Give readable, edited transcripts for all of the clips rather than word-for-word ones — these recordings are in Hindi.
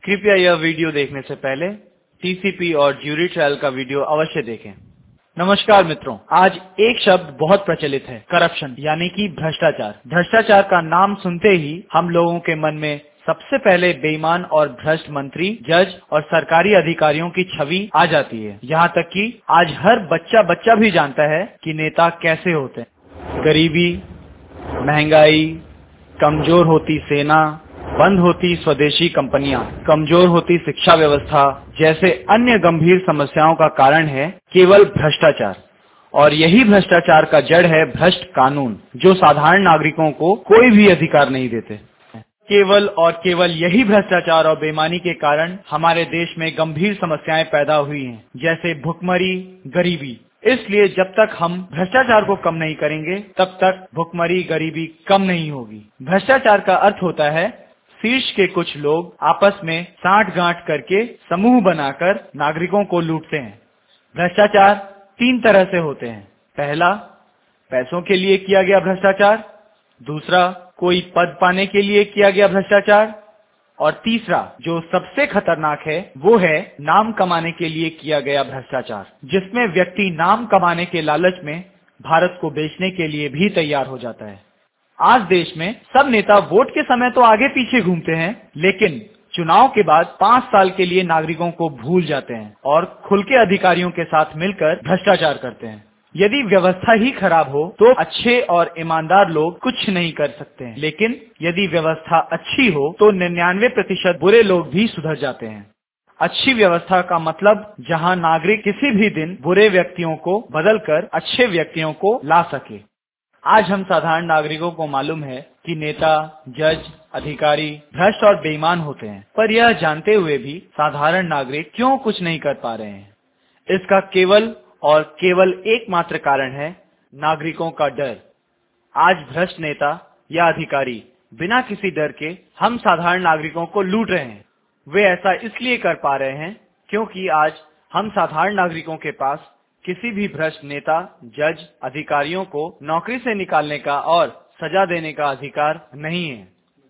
कृपया यह वीडियो देखने से पहले टीसीपी और ज्यूरी ट्रायल का वीडियो अवश्य देखें। नमस्कार मित्रों, आज एक शब्द बहुत प्रचलित है, करप्शन यानी कि भ्रष्टाचार। भ्रष्टाचार का नाम सुनते ही हम लोगों के मन में सबसे पहले बेईमान और भ्रष्ट मंत्री, जज और सरकारी अधिकारियों की छवि आ जाती है। यहाँ तक कि आज हर बच्चा भी जानता है कि नेता कैसे होते हैं। गरीबी, महंगाई, कमजोर होती सेना, बंद होती स्वदेशी कंपनियां, कमजोर होती शिक्षा व्यवस्था जैसे अन्य गंभीर समस्याओं का कारण है केवल भ्रष्टाचार। और यही भ्रष्टाचार का जड़ है भ्रष्ट कानून, जो साधारण नागरिकों को कोई भी अधिकार नहीं देते। केवल और केवल यही भ्रष्टाचार और बेईमानी के कारण हमारे देश में गंभीर समस्याएं पैदा हुई हैं, जैसे भुखमरी, गरीबी। इसलिए जब तक हम भ्रष्टाचार को कम नहीं करेंगे, तब तक भुखमरी, गरीबी कम नहीं होगी। भ्रष्टाचार का अर्थ होता है शीर्ष के कुछ लोग आपस में साठ-गांठ करके समूह बनाकर नागरिकों को लूटते हैं। भ्रष्टाचार 3 तरह से होते हैं। पहला, पैसों के लिए किया गया भ्रष्टाचार। दूसरा, कोई पद पाने के लिए किया गया भ्रष्टाचार। और तीसरा, जो सबसे खतरनाक है, वो है नाम कमाने के लिए किया गया भ्रष्टाचार, जिसमें व्यक्ति नाम कमाने के लालच में भारत को बेचने के लिए भी तैयार हो जाता है। आज देश में सब नेता वोट के समय तो आगे पीछे घूमते हैं, लेकिन चुनाव के बाद 5 साल के लिए नागरिकों को भूल जाते हैं और खुल के अधिकारियों के साथ मिलकर भ्रष्टाचार करते हैं। यदि व्यवस्था ही खराब हो तो अच्छे और ईमानदार लोग कुछ नहीं कर सकते हैं, लेकिन यदि व्यवस्था अच्छी हो तो 99% बुरे लोग भी सुधर जाते हैं। अच्छी व्यवस्था का मतलब जहां नागरिक किसी भी दिन बुरे व्यक्तियों को बदलकर अच्छे व्यक्तियों को ला सके। आज हम साधारण नागरिकों को मालूम है कि नेता, जज, अधिकारी भ्रष्ट और बेईमान होते हैं, पर यह जानते हुए भी साधारण नागरिक क्यों कुछ नहीं कर पा रहे हैं? इसका केवल और केवल एकमात्र कारण है नागरिकों का डर। आज भ्रष्ट नेता या अधिकारी बिना किसी डर के हम साधारण नागरिकों को लूट रहे हैं। वे ऐसा इसलिए कर पा रहे हैं क्योंकि आज हम साधारण नागरिकों के पास किसी भी भ्रष्ट नेता, जज, अधिकारियों को नौकरी से निकालने का और सजा देने का अधिकार नहीं है।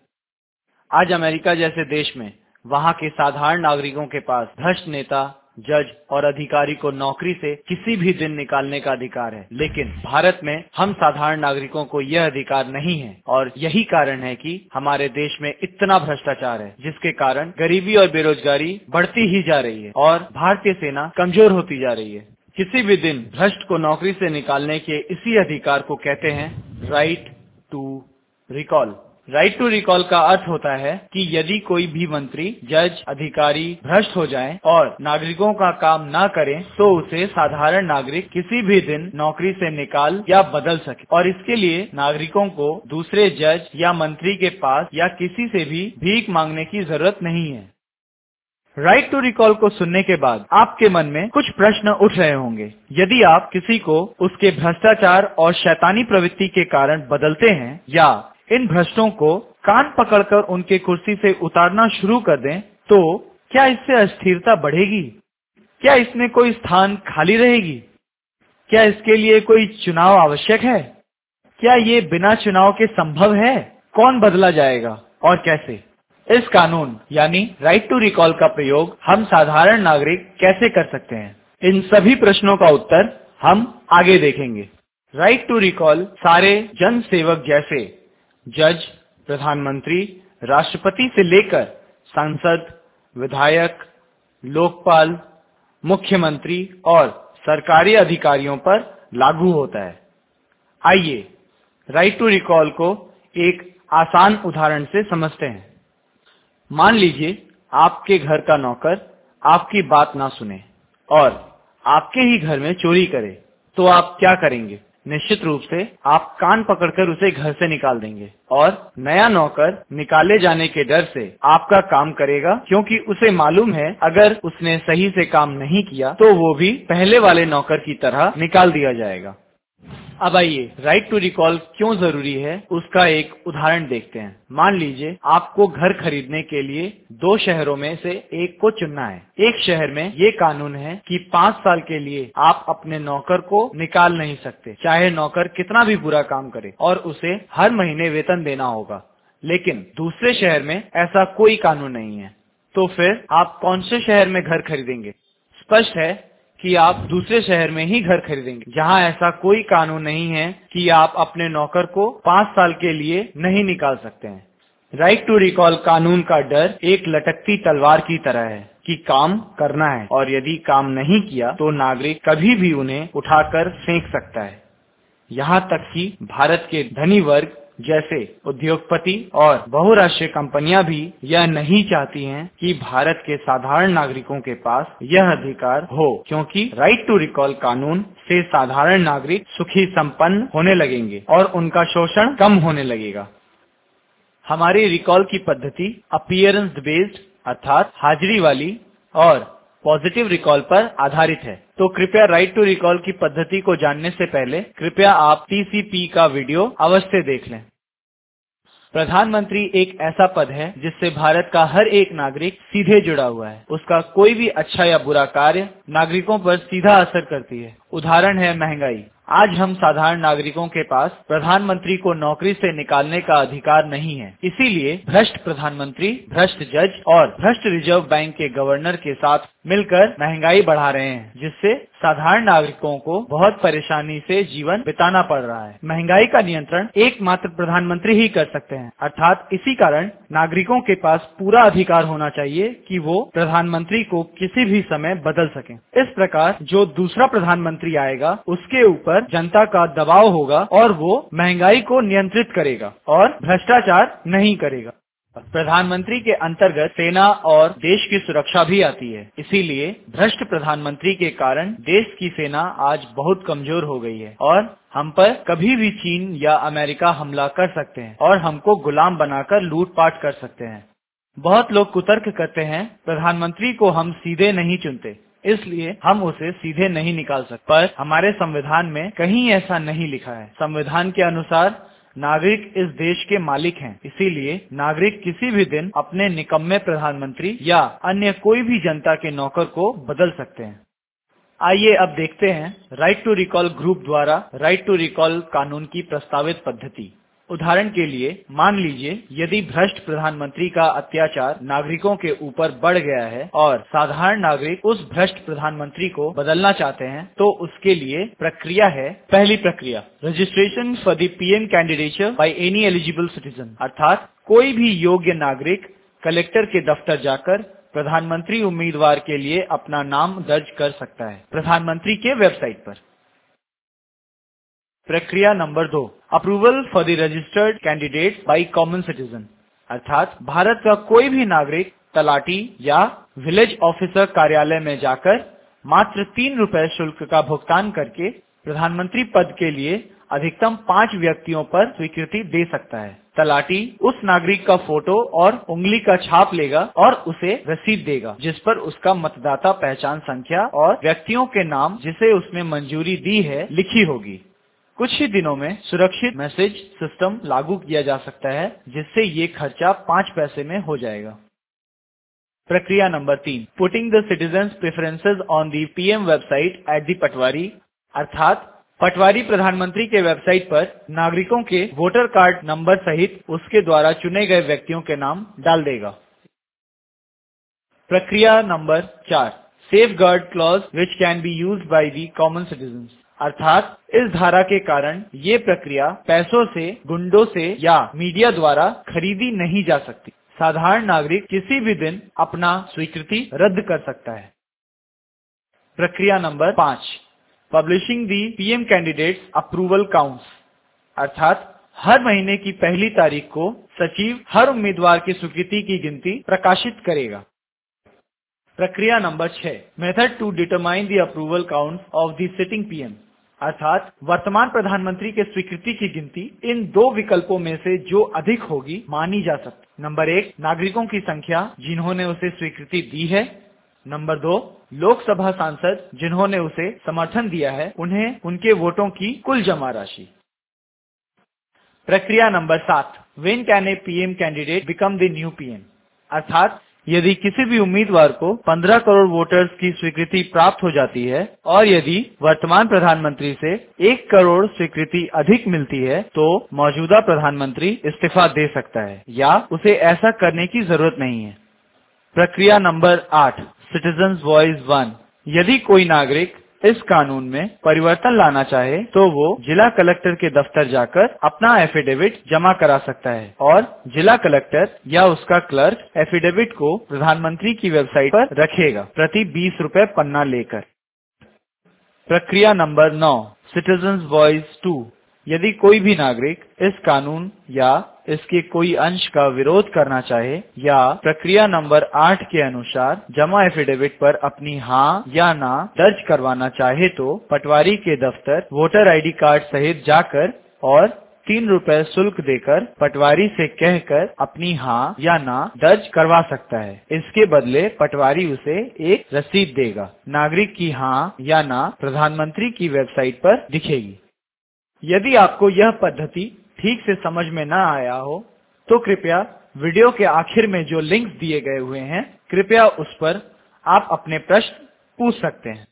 आज अमेरिका जैसे देश में वहां के साधारण नागरिकों के पास भ्रष्ट नेता, जज और अधिकारी को नौकरी से किसी भी दिन निकालने का अधिकार है, लेकिन भारत में हम साधारण नागरिकों को यह अधिकार नहीं है। और यही कारण है कि हमारे देश में इतना भ्रष्टाचार है, जिसके कारण गरीबी और बेरोजगारी बढ़ती ही जा रही है और भारतीय सेना कमजोर होती जा रही है। किसी भी दिन भ्रष्ट को नौकरी से निकालने के इसी अधिकार को कहते हैं right to recall. Right to recall का अर्थ होता है कि यदि कोई भी मंत्री, जज, अधिकारी भ्रष्ट हो जाए और नागरिकों का काम ना करें, तो उसे साधारण नागरिक किसी भी दिन नौकरी से निकाल या बदल सके। और इसके लिए नागरिकों को दूसरे जज या मंत्री के पास या किसी से भी भीख मांगने की जरूरत नहीं है। राइट टू रिकॉल को सुनने के बाद आपके मन में कुछ प्रश्न उठ रहे होंगे। यदि आप किसी को उसके भ्रष्टाचार और शैतानी प्रवृत्ति के कारण बदलते हैं या इन भ्रष्टों को कान पकड़कर उनके कुर्सी से उतारना शुरू कर दें, तो क्या इससे अस्थिरता बढ़ेगी? क्या इसमें कोई स्थान खाली रहेगी? क्या इसके लिए कोई चुनाव आवश्यक है? क्या ये बिना चुनाव के संभव है? कौन बदला जाएगा और कैसे? इस कानून यानी राइट टू रिकॉल का प्रयोग हम साधारण नागरिक कैसे कर सकते हैं? इन सभी प्रश्नों का उत्तर हम आगे देखेंगे। राइट टू रिकॉल सारे जन सेवक जैसे जज, प्रधानमंत्री, राष्ट्रपति से लेकर सांसद, विधायक, लोकपाल, मुख्यमंत्री और सरकारी अधिकारियों पर लागू होता है। आइए राइट टू रिकॉल को एक आसान उदाहरण से समझते हैं। मान लीजिए आपके घर का नौकर आपकी बात ना सुने और आपके ही घर में चोरी करे, तो आप क्या करेंगे? निश्चित रूप से आप कान पकड़कर उसे घर से निकाल देंगे और नया नौकर निकाले जाने के डर से आपका काम करेगा, क्योंकि उसे मालूम है अगर उसने सही से काम नहीं किया तो वो भी पहले वाले नौकर की तरह निकाल दिया जाएगा। अब आइए राइट टू रिकॉल क्यों जरूरी है उसका एक उदाहरण देखते हैं। मान लीजिए आपको घर खरीदने के लिए 2 शहरों में से एक को चुनना है। एक शहर में ये कानून है कि 5 साल के लिए आप अपने नौकर को निकाल नहीं सकते, चाहे नौकर कितना भी बुरा काम करे, और उसे हर महीने वेतन देना होगा। लेकिन दूसरे शहर में ऐसा कोई कानून नहीं है। तो फिर आप कौन से शहर में घर खरीदेंगे? स्पष्ट है कि आप दूसरे शहर में ही घर खरीदेंगे, जहां ऐसा कोई कानून नहीं है कि आप अपने नौकर को 5 साल के लिए नहीं निकाल सकते हैं। राइट टू रिकॉल कानून का डर एक लटकती तलवार की तरह है कि काम करना है और यदि काम नहीं किया तो नागरिक कभी भी उन्हें उठाकर फेंक सकता है। यहाँ तक कि भारत के धनी वर्ग जैसे उद्योगपति और बहुराष्ट्रीय कंपनियां भी यह नहीं चाहती हैं कि भारत के साधारण नागरिकों के पास यह अधिकार हो, क्योंकि राइट टू रिकॉल कानून से साधारण नागरिक सुखी संपन्न होने लगेंगे और उनका शोषण कम होने लगेगा। हमारी रिकॉल की पद्धति अपीयरेंस बेस्ड अर्थात हाजिरी वाली और पॉजिटिव रिकॉल पर आधारित है। तो कृपया राइट टू रिकॉल की पद्धति को जानने से पहले कृपया आप टीसीपी का वीडियो अवश्य देख लें। प्रधानमंत्री एक ऐसा पद है जिससे भारत का हर एक नागरिक सीधे जुड़ा हुआ है। उसका कोई भी अच्छा या बुरा कार्य नागरिकों पर सीधा असर करती है। उदाहरण है महंगाई। आज हम साधारण नागरिकों के पास प्रधानमंत्री को नौकरी से निकालने का अधिकार नहीं है। इसीलिए भ्रष्ट प्रधानमंत्री, भ्रष्ट जज और भ्रष्ट रिजर्व बैंक के गवर्नर के साथ मिलकर महंगाई बढ़ा रहे हैं, जिससे साधारण नागरिकों को बहुत परेशानी से जीवन बिताना पड़ रहा है। महंगाई का नियंत्रण एकमात्र प्रधानमंत्री ही कर सकते हैं। अर्थात इसी कारण नागरिकों के पास पूरा अधिकार होना चाहिए कि वो प्रधानमंत्री को किसी भी समय बदल सकें। इस प्रकार जो दूसरा प्रधानमंत्री आएगा उसके ऊपर जनता का दबाव होगा और वो महंगाई को नियंत्रित करेगा और भ्रष्टाचार नहीं करेगा। प्रधानमंत्री के अंतर्गत सेना और देश की सुरक्षा भी आती है। इसीलिए भ्रष्ट प्रधानमंत्री के कारण देश की सेना आज बहुत कमजोर हो गई है और हम पर कभी भी चीन या अमेरिका हमला कर सकते हैं और हमको गुलाम बनाकर लूटपाट कर सकते हैं। बहुत लोग कुतर्क करते हैं प्रधानमंत्री को हम सीधे नहीं चुनते, इसलिए हम उसे सीधे नहीं निकाल सकते। पर हमारे संविधान में कहीं ऐसा नहीं लिखा है। संविधान के अनुसार नागरिक इस देश के मालिक हैं। इसीलिए नागरिक किसी भी दिन अपने निकम्मे प्रधानमंत्री या अन्य कोई भी जनता के नौकर को बदल सकते हैं। आइए अब देखते हैं राइट टू रिकॉल ग्रुप द्वारा राइट टू रिकॉल कानून की प्रस्तावित पद्धति। उदाहरण के लिए मान लीजिए यदि भ्रष्ट प्रधानमंत्री का अत्याचार नागरिकों के ऊपर बढ़ गया है और साधारण नागरिक उस भ्रष्ट प्रधानमंत्री को बदलना चाहते हैं, तो उसके लिए प्रक्रिया है। पहली प्रक्रिया, registration for the PM candidature by any eligible citizen, अर्थात कोई भी योग्य नागरिक कलेक्टर के दफ्तर जाकर प्रधानमंत्री उम्मीदवार के लिए अपना नाम दर्ज कर सकता है प्रधानमंत्री के वेबसाइट पर। प्रक्रिया number 2, approval for the registered candidate by common citizen, अर्थात भारत का कोई भी नागरिक तलाटी या विलेज ऑफिसर कार्यालय में जाकर मात्र 3 रुपए शुल्क का भुगतान करके प्रधानमंत्री पद के लिए अधिकतम 5 व्यक्तियों पर स्वीकृति दे सकता है। तलाटी उस नागरिक का फोटो और उंगली का छाप लेगा और उसे रसीद देगा, जिस पर उसका मतदाता पहचान संख्या और व्यक्तियों के नाम जिसे उसने मंजूरी दी है लिखी होगी। कुछ ही दिनों में सुरक्षित मैसेज सिस्टम लागू किया जा सकता है, जिससे ये खर्चा 5 पैसे में हो जाएगा। प्रक्रिया number 3, putting the citizens preferences on the PM website at the patwari, अर्थात पटवारी प्रधानमंत्री के वेबसाइट पर नागरिकों के वोटर कार्ड नंबर सहित उसके द्वारा चुने गए व्यक्तियों के नाम डाल देगा। प्रक्रिया number 4, safeguard clause which can be used by the common citizens, अर्थात इस धारा के कारण ये प्रक्रिया पैसों से, गुंडों से या मीडिया द्वारा खरीदी नहीं जा सकती। साधारण नागरिक किसी भी दिन अपना स्वीकृति रद्द कर सकता है। प्रक्रिया number 5, publishing the PM candidates approval counts, अर्थात हर महीने की पहली तारीख को सचिव हर उम्मीदवार की स्वीकृति की गिनती प्रकाशित करेगा। प्रक्रिया number 6, method to determine the approval count of the sitting PM, अर्थात वर्तमान प्रधानमंत्री के स्वीकृति की गिनती इन 2 विकल्पों में से जो अधिक होगी मानी जा सकती। नंबर 1, नागरिकों की संख्या जिन्होंने उसे स्वीकृति दी है। नंबर 2, लोकसभा सांसद जिन्होंने उसे समर्थन दिया है, उन्हें उनके वोटों की कुल जमा राशि। प्रक्रिया number 7, when can a PM candidate become the new PM, अर्थात यदि किसी भी उम्मीदवार को 15 करोड़ वोटर्स की स्वीकृति प्राप्त हो जाती है और यदि वर्तमान प्रधानमंत्री से 1 करोड़ स्वीकृति अधिक मिलती है, तो मौजूदा प्रधानमंत्री इस्तीफा दे सकता है या उसे ऐसा करने की जरूरत नहीं है। प्रक्रिया नंबर 8, सिटीजन्स वॉइस 1। यदि कोई नागरिक इस कानून में परिवर्तन लाना चाहे तो वो जिला कलेक्टर के दफ्तर जाकर अपना एफिडेविट जमा करा सकता है और जिला कलेक्टर या उसका क्लर्क एफिडेविट को प्रधानमंत्री की वेबसाइट पर रखेगा, प्रति 20 रुपए पन्ना लेकर। प्रक्रिया नंबर 9, सिटीजन्स वॉइस 2। यदि कोई भी नागरिक इस कानून या इसके कोई अंश का विरोध करना चाहे या प्रक्रिया नंबर 8 के अनुसार जमा एफिडेविट पर अपनी हाँ या ना दर्ज करवाना चाहे तो पटवारी के दफ्तर वोटर आईडी कार्ड सहित जाकर और 3 रुपए शुल्क देकर पटवारी से कहकर अपनी हाँ या ना दर्ज करवा सकता है। इसके बदले पटवारी उसे एक रसीद देगा। नागरिक की हाँ या ना प्रधानमंत्री की वेबसाइट पर दिखेगी। यदि आपको यह पद्धति ठीक से समझ में न आया हो तो कृपया वीडियो के आखिर में जो लिंक्स दिए गए हुए हैं, कृपया उस पर आप अपने प्रश्न पूछ सकते हैं।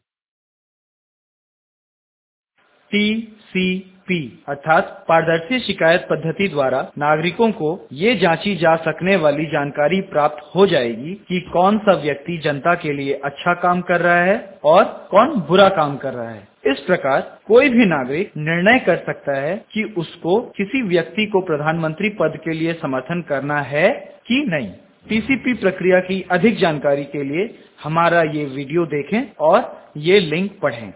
TCP अर्थात पारदर्शी शिकायत पद्धति द्वारा नागरिकों को ये जांची जा सकने वाली जानकारी प्राप्त हो जाएगी कि कौन सा व्यक्ति जनता के लिए अच्छा काम कर रहा है और कौन बुरा काम कर रहा है। इस प्रकार कोई भी नागरिक निर्णय कर सकता है कि उसको किसी व्यक्ति को प्रधानमंत्री पद के लिए समर्थन करना है कि नहीं। टीसीपी प्रक्रिया की अधिक जानकारी के लिए हमारा ये वीडियो देखें और ये लिंक पढ़ें।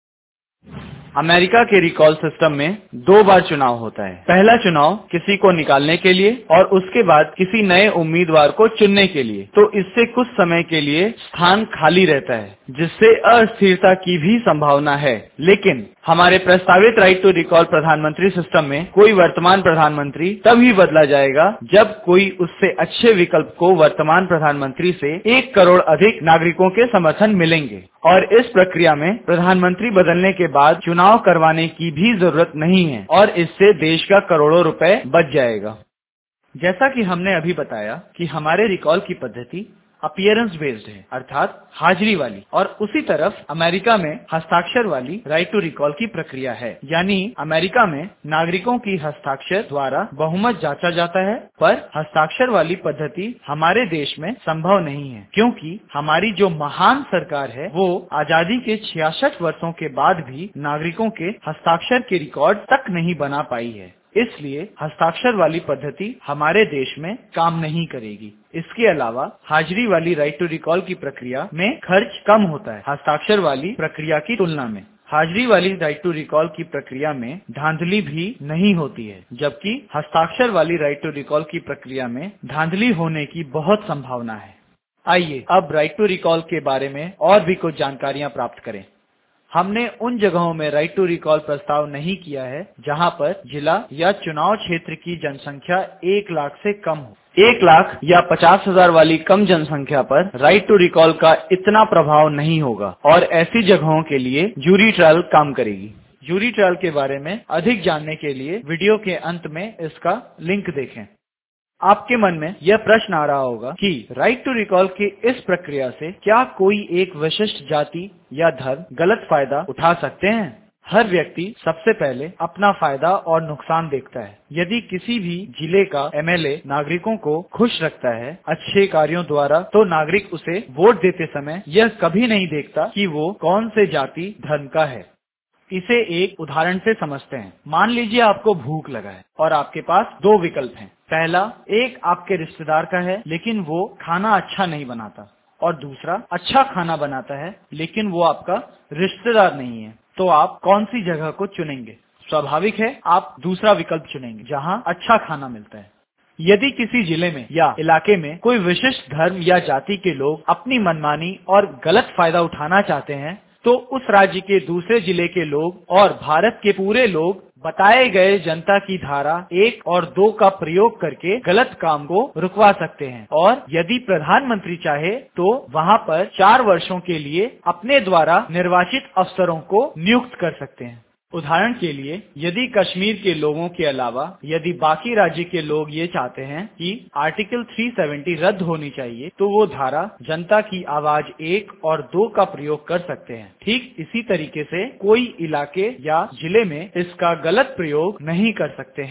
अमेरिका के रिकॉल सिस्टम में 2 बार चुनाव होता है। पहला चुनाव किसी को निकालने के लिए और उसके बाद किसी नए उम्मीदवार को चुनने के लिए। तो इससे कुछ समय के लिए स्थान खाली रहता है, जिससे अस्थिरता की भी संभावना है। लेकिन हमारे प्रस्तावित राइट टू रिकॉल प्रधानमंत्री सिस्टम में कोई वर्तमान प्रधानमंत्री तभी बदला जाएगा जब कोई उससे अच्छे विकल्प को वर्तमान प्रधानमंत्री से 1 करोड़ अधिक नागरिकों के समर्थन मिलेंगे। और इस प्रक्रिया में प्रधानमंत्री बदलने के बाद चुनाव करवाने की भी जरूरत नहीं है और इससे देश का करोड़ों रुपए बच जाएगा। जैसा कि हमने अभी बताया कि हमारे रिकॉल की पद्धति अपीयरेंस बेस्ड है, अर्थात हाजिरी वाली, और उसी तरफ अमेरिका में हस्ताक्षर वाली राइट टू रिकॉल की प्रक्रिया है। यानी अमेरिका में नागरिकों की हस्ताक्षर द्वारा बहुमत जांचा जाता है, पर हस्ताक्षर वाली पद्धति हमारे देश में संभव नहीं है, क्योंकि हमारी जो महान सरकार है वो आजादी के 66 वर्षों के बाद भी नागरिकों के हस्ताक्षर के रिकॉर्ड तक नहीं बना पाई है। इसलिए हस्ताक्षर वाली पद्धति हमारे देश में काम नहीं करेगी। इसके अलावा हाजिरी वाली राइट टू रिकॉल की प्रक्रिया में खर्च कम होता है हस्ताक्षर वाली प्रक्रिया की तुलना में। हाजिरी वाली राइट टू रिकॉल की प्रक्रिया में धांधली भी नहीं होती है, जबकि हस्ताक्षर वाली राइट टू रिकॉल की प्रक्रिया में धांधली होने की बहुत संभावना है। आइए अब राइट टू रिकॉल के बारे में और भी कुछ जानकारियां प्राप्त करें। हमने उन जगहों में राइट टू रिकॉल प्रस्ताव नहीं किया है जहां पर जिला या चुनाव क्षेत्र की जनसंख्या 1 लाख से कम हो। 1 लाख या 50,000 वाली कम जनसंख्या पर राइट टू रिकॉल का इतना प्रभाव नहीं होगा और ऐसी जगहों के लिए जूरी ट्रायल काम करेगी। जूरी ट्रायल के बारे में अधिक जानने के लिए वीडियो के अंत में इसका लिंक देखें। आपके मन में यह प्रश्न आ रहा होगा कि राइट टू रिकॉल की इस प्रक्रिया से क्या कोई एक विशिष्ट जाति या धर्म गलत फायदा उठा सकते हैं? हर व्यक्ति सबसे पहले अपना फायदा और नुकसान देखता है। यदि किसी भी जिले का एमएलए नागरिकों को खुश रखता है अच्छे कार्यों द्वारा, तो नागरिक उसे वोट देते समय यह कभी नहीं देखता कि वो कौन से जाति धर्म का है। इसे एक उदाहरण से समझते हैं। मान लीजिए आपको भूख लगा है और आपके पास 2 विकल्प हैं। पहला, एक आपके रिश्तेदार का है लेकिन वो खाना अच्छा नहीं बनाता, और दूसरा अच्छा खाना बनाता है लेकिन वो आपका रिश्तेदार नहीं है। तो आप कौन सी जगह को चुनेंगे? स्वाभाविक है आप दूसरा विकल्प चुनेंगे जहां अच्छा खाना मिलता है। यदि किसी जिले में या इलाके में कोई विशिष्ट धर्म या जाति के लोग अपनी मनमानी और गलत फायदा उठाना चाहते हैं, तो उस राज्य के दूसरे जिले के लोग और भारत के पूरे लोग बताए गए जनता की धारा 1 और 2 का प्रयोग करके गलत काम को रुकवा सकते हैं, और यदि प्रधानमंत्री चाहे तो वहां पर 4 वर्षों के लिए अपने द्वारा निर्वाचित अफसरों को नियुक्त कर सकते हैं। उदाहरण के लिए, यदि कश्मीर के लोगों के अलावा यदि बाकी राज्य के लोग ये चाहते हैं कि आर्टिकल 370 रद्द होनी चाहिए, तो वो धारा जनता की आवाज 1 और 2 का प्रयोग कर सकते हैं। ठीक इसी तरीके से कोई इलाके या जिले में इसका गलत प्रयोग नहीं कर सकते हैं।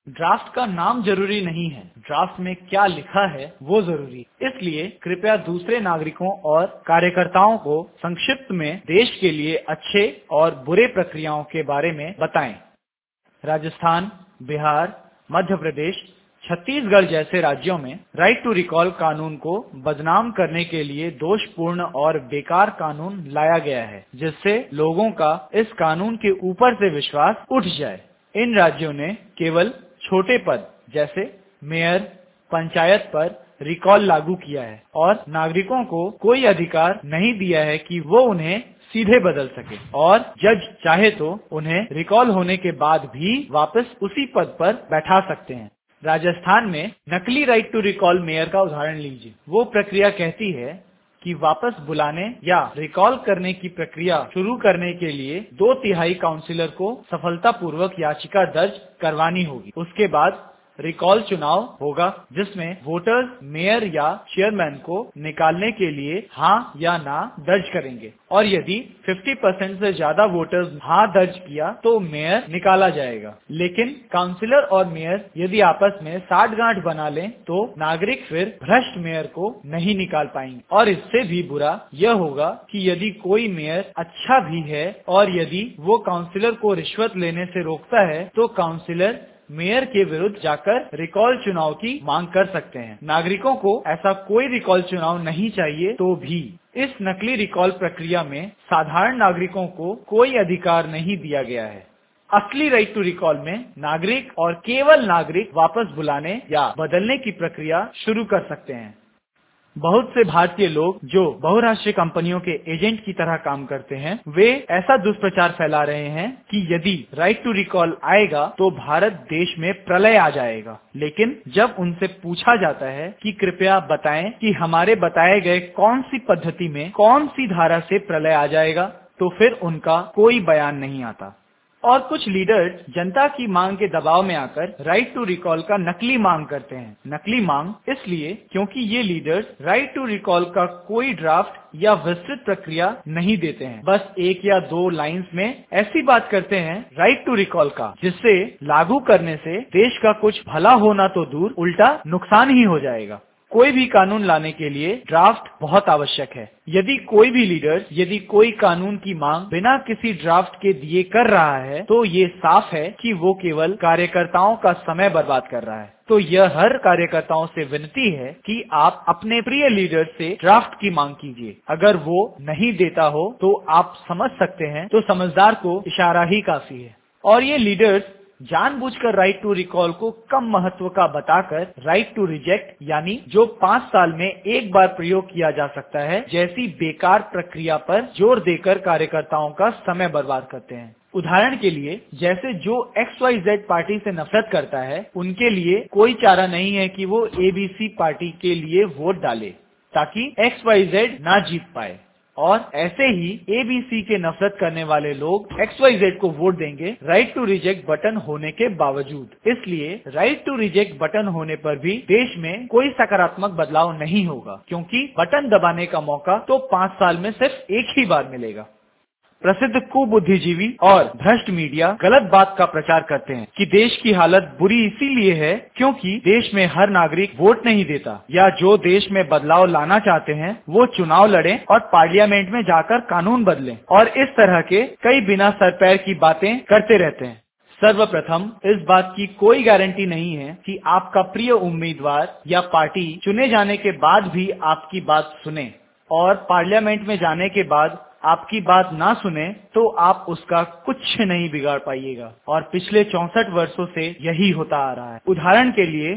ड्राफ्ट का नाम जरूरी नहीं है, ड्राफ्ट में क्या लिखा है वो जरूरी है। इसलिए कृपया दूसरे नागरिकों और कार्यकर्ताओं को संक्षिप्त में देश के लिए अच्छे और बुरे प्रक्रियाओं के बारे में बताएं। राजस्थान, बिहार, मध्य प्रदेश, छत्तीसगढ़ जैसे राज्यों में राइट टू रिकॉल कानून को बदनाम करने के लिए दोषपूर्ण और बेकार कानून लाया गया है, जिससे लोगों का इस कानून के ऊपर से विश्वास उठ जाए। इन राज्यों ने केवल छोटे पद जैसे मेयर, पंचायत पर रिकॉल लागू किया है और नागरिकों को कोई अधिकार नहीं दिया है कि वो उन्हें सीधे बदल सके और जज चाहे तो उन्हें रिकॉल होने के बाद भी वापस उसी पद पर बैठा सकते हैं। राजस्थान में नकली राइट टू रिकॉल मेयर का उदाहरण लीजिए। वो प्रक्रिया कहती है कि वापस बुलाने या रिकॉल करने की प्रक्रिया शुरू करने के लिए 2/3 काउंसिलर को सफलतापूर्वक याचिका दर्ज करवानी होगी। उसके बाद रिकॉल चुनाव होगा, जिसमें वोटर्स मेयर या चेयरमैन को निकालने के लिए हाँ या ना दर्ज करेंगे और यदि 50% से ज्यादा वोटर्स हाँ दर्ज किया तो मेयर निकाला जाएगा। लेकिन काउंसिलर और मेयर यदि आपस में साठगांठ बना लें तो नागरिक फिर भ्रष्ट मेयर को नहीं निकाल पाएंगे। और इससे भी बुरा यह होगा कि यदि कोई मेयर अच्छा भी है और यदि वो काउंसिलर को रिश्वत लेने से रोकता है तो काउंसिलर मेयर के विरुद्ध जाकर रिकॉल चुनाव की मांग कर सकते हैं। नागरिकों को ऐसा कोई रिकॉल चुनाव नहीं चाहिए तो भी इस नकली रिकॉल प्रक्रिया में साधारण नागरिकों को कोई अधिकार नहीं दिया गया है। असली राइट टू रिकॉल में नागरिक और केवल नागरिक वापस बुलाने या बदलने की प्रक्रिया शुरू कर सकते हैं। बहुत से भारतीय लोग जो बहुराष्ट्रीय कंपनियों के एजेंट की तरह काम करते हैं, वे ऐसा दुष्प्रचार फैला रहे हैं कि यदि राइट टू रिकॉल आएगा तो भारत देश में प्रलय आ जाएगा। लेकिन जब उनसे पूछा जाता है कि कृपया बताएं कि हमारे बताए गए कौन सी पद्धति में कौन सी धारा से प्रलय आ जाएगा, तो फिर उनका कोई बयान नहीं आता। और कुछ लीडर्स जनता की मांग के दबाव में आकर राइट टू रिकॉल का नकली मांग करते हैं। नकली मांग इसलिए क्योंकि ये लीडर्स राइट टू रिकॉल का कोई ड्राफ्ट या विस्तृत प्रक्रिया नहीं देते हैं, बस 1 या 2 लाइंस में ऐसी बात करते हैं राइट टू रिकॉल का, जिससे लागू करने से देश का कुछ भला होना तो दूर उल्टा नुकसान ही हो जाएगा। कोई भी कानून लाने के लिए ड्राफ्ट बहुत आवश्यक है। यदि कोई भी लीडर यदि कोई कानून की मांग बिना किसी ड्राफ्ट के दिए कर रहा है तो ये साफ है कि वो केवल कार्यकर्ताओं का समय बर्बाद कर रहा है। तो यह हर कार्यकर्ताओं से विनती है कि आप अपने प्रिय लीडर से ड्राफ्ट की मांग कीजिए। अगर वो नहीं देता हो तो आप समझ सकते हैं तो समझदार को इशारा ही काफी है। और ये लीडर्स जानबूझकर राइट टू रिकॉल को कम महत्व का बताकर राइट टू रिजेक्ट यानी जो 5 साल में एक बार प्रयोग किया जा सकता है जैसी बेकार प्रक्रिया पर जोर देकर कार्यकर्ताओं का समय बर्बाद करते हैं। उदाहरण के लिए जैसे जो XYZ पार्टी से नफरत करता है उनके लिए कोई चारा नहीं है कि वो ABC पार्टी के लिए वोट डाले ताकि XYZ ना जीत पाए, और ऐसे ही ABC के नफरत करने वाले लोग XYZ को वोट देंगे राइट टू रिजेक्ट बटन होने के बावजूद। इसलिए राइट टू रिजेक्ट बटन होने पर भी देश में कोई सकारात्मक बदलाव नहीं होगा, क्योंकि बटन दबाने का मौका तो 5 साल में सिर्फ एक ही बार मिलेगा। प्रसिद्ध कुबुद्धिजीवी और भ्रष्ट मीडिया गलत बात का प्रचार करते हैं कि देश की हालत बुरी इसीलिए है क्योंकि देश में हर नागरिक वोट नहीं देता, या जो देश में बदलाव लाना चाहते हैं वो चुनाव लड़ें और पार्लियामेंट में जाकर कानून बदलें, और इस तरह के कई बिना सर पैर की बातें करते रहते हैं। सर्वप्रथम इस बात की कोई गारंटी नहीं है कि आपका प्रिय उम्मीदवार या पार्टी चुने जाने के बाद भी आपकी बात सुने, और पार्लियामेंट में जाने के बाद आपकी बात ना सुने तो आप उसका कुछ नहीं बिगाड़ पाइएगा, और पिछले 64 वर्षों से यही होता आ रहा है। उदाहरण के लिए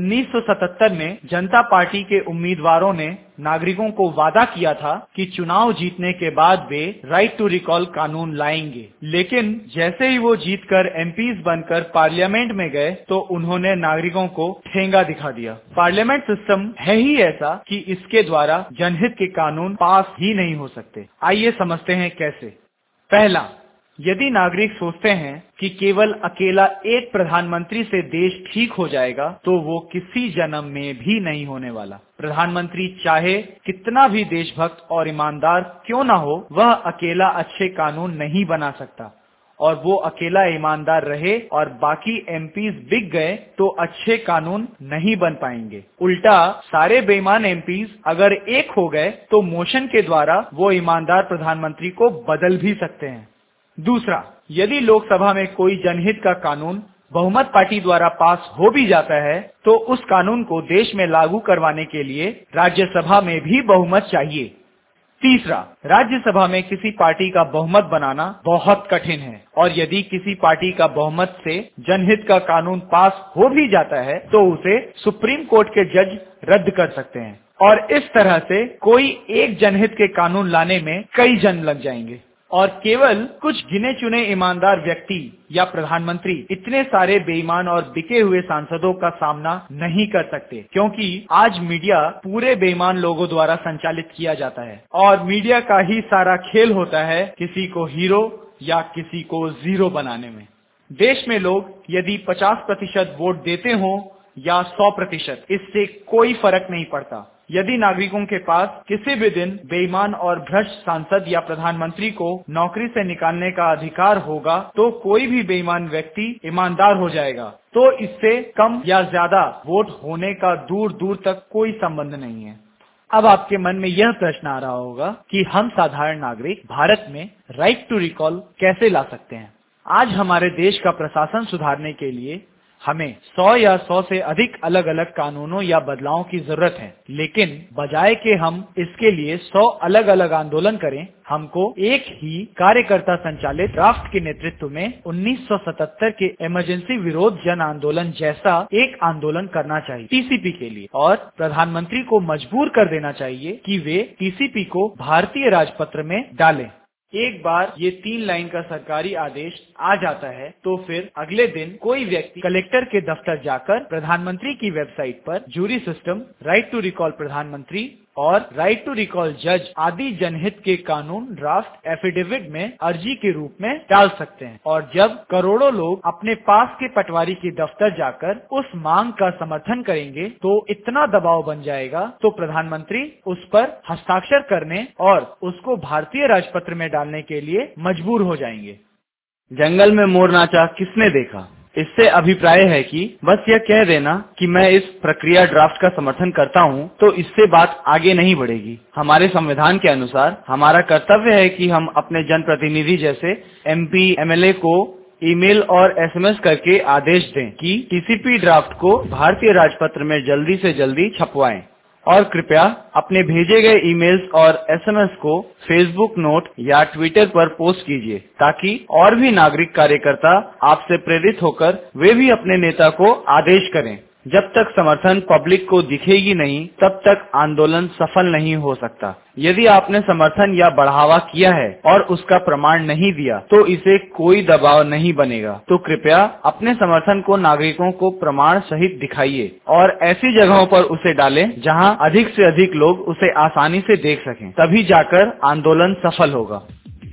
1977 में जनता पार्टी के उम्मीदवारों ने नागरिकों को वादा किया था कि चुनाव जीतने के बाद वे राइट टू रिकॉल कानून लाएंगे, लेकिन जैसे ही वो जीतकर MPs बनकर पार्लियामेंट में गए तो उन्होंने नागरिकों को ठेंगा दिखा दिया। पार्लियामेंट सिस्टम है ही ऐसा कि इसके द्वारा जनहित के कानून पास ही नहीं हो सकते। आइए समझते हैं कैसे। पहला, यदि नागरिक सोचते हैं कि केवल अकेला एक प्रधानमंत्री से देश ठीक हो जाएगा तो वो किसी जन्म में भी नहीं होने वाला। प्रधानमंत्री चाहे कितना भी देशभक्त और ईमानदार क्यों ना हो, वह अकेला अच्छे कानून नहीं बना सकता, और वो अकेला ईमानदार रहे और बाकी एमपीज बिक गए तो अच्छे कानून नहीं बन पाएंगे। उल्टा सारे बेईमान एमपीज अगर एक हो गए तो मोशन के द्वारा वो ईमानदार प्रधानमंत्री को बदल भी सकते हैं। दूसरा, यदि लोकसभा में कोई जनहित का कानून बहुमत पार्टी द्वारा पास हो भी जाता है तो उस कानून को देश में लागू करवाने के लिए राज्यसभा में भी बहुमत चाहिए। तीसरा, राज्यसभा में किसी पार्टी का बहुमत बनाना बहुत कठिन है और यदि किसी पार्टी का बहुमत से जनहित का कानून पास हो भी जाता है तो उसे सुप्रीम कोर्ट के जज रद्द कर सकते हैं और इस तरह से कोई एक जनहित के कानून लाने में कई जन लग जाएंगे और केवल कुछ गिने चुने ईमानदार व्यक्ति या प्रधानमंत्री इतने सारे बेईमान और बिके हुए सांसदों का सामना नहीं कर सकते, क्योंकि आज मीडिया पूरे बेईमान लोगों द्वारा संचालित किया जाता है और मीडिया का ही सारा खेल होता है किसी को हीरो या किसी को जीरो बनाने में। देश में लोग यदि 50% वोट देते हो या 100%, इससे कोई फर्क नहीं पड़ता। यदि नागरिकों के पास किसी भी दिन बेईमान और भ्रष्ट सांसद या प्रधानमंत्री को नौकरी से निकालने का अधिकार होगा तो कोई भी बेईमान व्यक्ति ईमानदार हो जाएगा, तो इससे कम या ज्यादा वोट होने का दूर दूर तक कोई संबंध नहीं है। अब आपके मन में यह प्रश्न आ रहा होगा कि हम साधारण नागरिक भारत में राइट टू रिकॉल कैसे ला सकते हैं। आज हमारे देश का प्रशासन सुधारने के लिए हमें 100 या 100 से अधिक अलग अलग कानूनों या बदलावों की जरूरत है, लेकिन बजाय के हम इसके लिए 100 अलग अलग आंदोलन करें, हमको एक ही कार्यकर्ता संचालित ड्राफ्ट के नेतृत्व में 1977 के इमरजेंसी विरोध जन आंदोलन जैसा एक आंदोलन करना चाहिए टीसीपी के लिए और प्रधानमंत्री को मजबूर कर देना चाहिए कि वे टीसीपी को भारतीय राजपत्र में डालें। एक बार ये 3 लाइन का सरकारी आदेश आ जाता है तो फिर अगले दिन कोई व्यक्ति कलेक्टर के दफ्तर जाकर प्रधानमंत्री की वेबसाइट पर jury system, right to recall प्रधानमंत्री और राइट टू रिकॉल जज आदि जनहित के कानून ड्राफ्ट एफिडेविट में अर्जी के रूप में डाल सकते हैं और जब करोड़ों लोग अपने पास के पटवारी के दफ्तर जाकर उस मांग का समर्थन करेंगे तो इतना दबाव बन जाएगा तो प्रधानमंत्री उस पर हस्ताक्षर करने और उसको भारतीय राजपत्र में डालने के लिए मजबूर हो जाएंगे। जंगल में मोर नाचा किसने देखा, इससे अभिप्राय है कि बस यह कह देना कि मैं इस प्रक्रिया ड्राफ्ट का समर्थन करता हूं तो इससे बात आगे नहीं बढ़ेगी। हमारे संविधान के अनुसार हमारा कर्तव्य है कि हम अपने जनप्रतिनिधि जैसे एमपी, एमएलए को ईमेल और एसएमएस करके आदेश दें कि टीसीपी ड्राफ्ट को भारतीय राजपत्र में जल्दी से जल्दी छपवाएं और कृपया अपने भेजे गए ईमेल्स और एसएमएस को फेसबुक नोट या ट्विटर पर पोस्ट कीजिए ताकि और भी नागरिक कार्यकर्ता आपसे प्रेरित होकर वे भी अपने नेता को आदेश करें। जब तक समर्थन पब्लिक को दिखेगी नहीं तब तक आंदोलन सफल नहीं हो सकता। यदि आपने समर्थन या बढ़ावा किया है और उसका प्रमाण नहीं दिया तो इसे कोई दबाव नहीं बनेगा। तो कृपया अपने समर्थन को नागरिकों को प्रमाण सहित दिखाइए और ऐसी जगहों पर उसे डालें जहां अधिक से अधिक लोग उसे आसानी से देख सकें, तभी जाकर आंदोलन सफल होगा।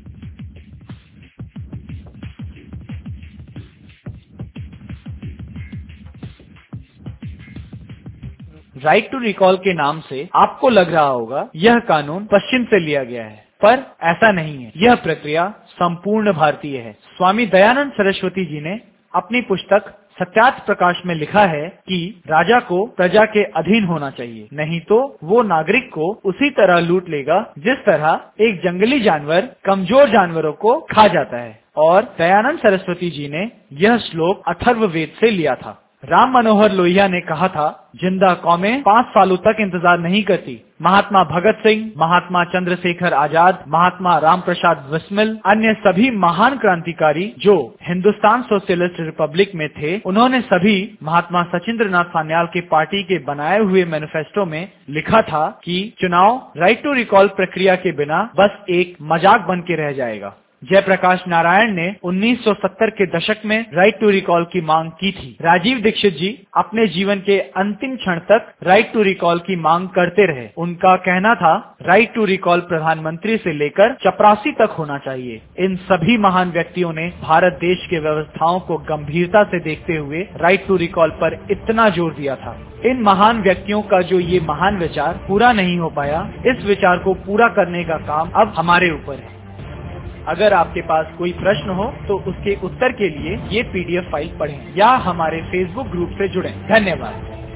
राइट टू रिकॉल के नाम से आपको लग रहा होगा यह कानून पश्चिम से लिया गया है, पर ऐसा नहीं है। यह प्रक्रिया संपूर्ण भारतीय है। स्वामी दयानंद सरस्वती जी ने अपनी पुस्तक सत्यार्थ प्रकाश में लिखा है कि राजा को प्रजा के अधीन होना चाहिए, नहीं तो वो नागरिक को उसी तरह लूट लेगा जिस तरह एक जंगली जानवर कमजोर जानवरों को खा जाता है। और दयानंद सरस्वती जी ने यह श्लोक अथर्ववेद से लिया था। राम मनोहर लोहिया ने कहा था, जिंदा कौमें 5 सालों तक इंतजार नहीं करती। महात्मा भगत सिंह, महात्मा चंद्रशेखर आजाद, महात्मा राम प्रसाद बिस्मिल, अन्य सभी महान क्रांतिकारी जो हिंदुस्तान सोशलिस्ट रिपब्लिक में थे, उन्होंने सभी महात्मा सचिंद्रनाथ सान्याल के पार्टी के बनाए हुए मैनिफेस्टो में लिखा था कि चुनाव राइट टू रिकॉल प्रक्रिया के बिना बस एक मजाक बन के रह जाएगा। जयप्रकाश नारायण ने 1970 के दशक में राइट टू रिकॉल की मांग की थी। राजीव दीक्षित जी अपने जीवन के अंतिम क्षण तक राइट टू रिकॉल की मांग करते रहे। उनका कहना था राइट टू रिकॉल प्रधानमंत्री से लेकर चपरासी तक होना चाहिए। इन सभी महान व्यक्तियों ने भारत देश के व्यवस्थाओं को गंभीरता से देखते हुए राइट टू रिकॉल पर इतना जोर दिया था। इन महान व्यक्तियों का जो ये महान विचार पूरा नहीं हो पाया, इस विचार को पूरा करने का काम अब हमारे ऊपर है। अगर आपके पास कोई प्रश्न हो तो उसके उत्तर के लिए ये PDF फाइल पढ़ें या हमारे Facebook ग्रुप से जुड़ें। धन्यवाद।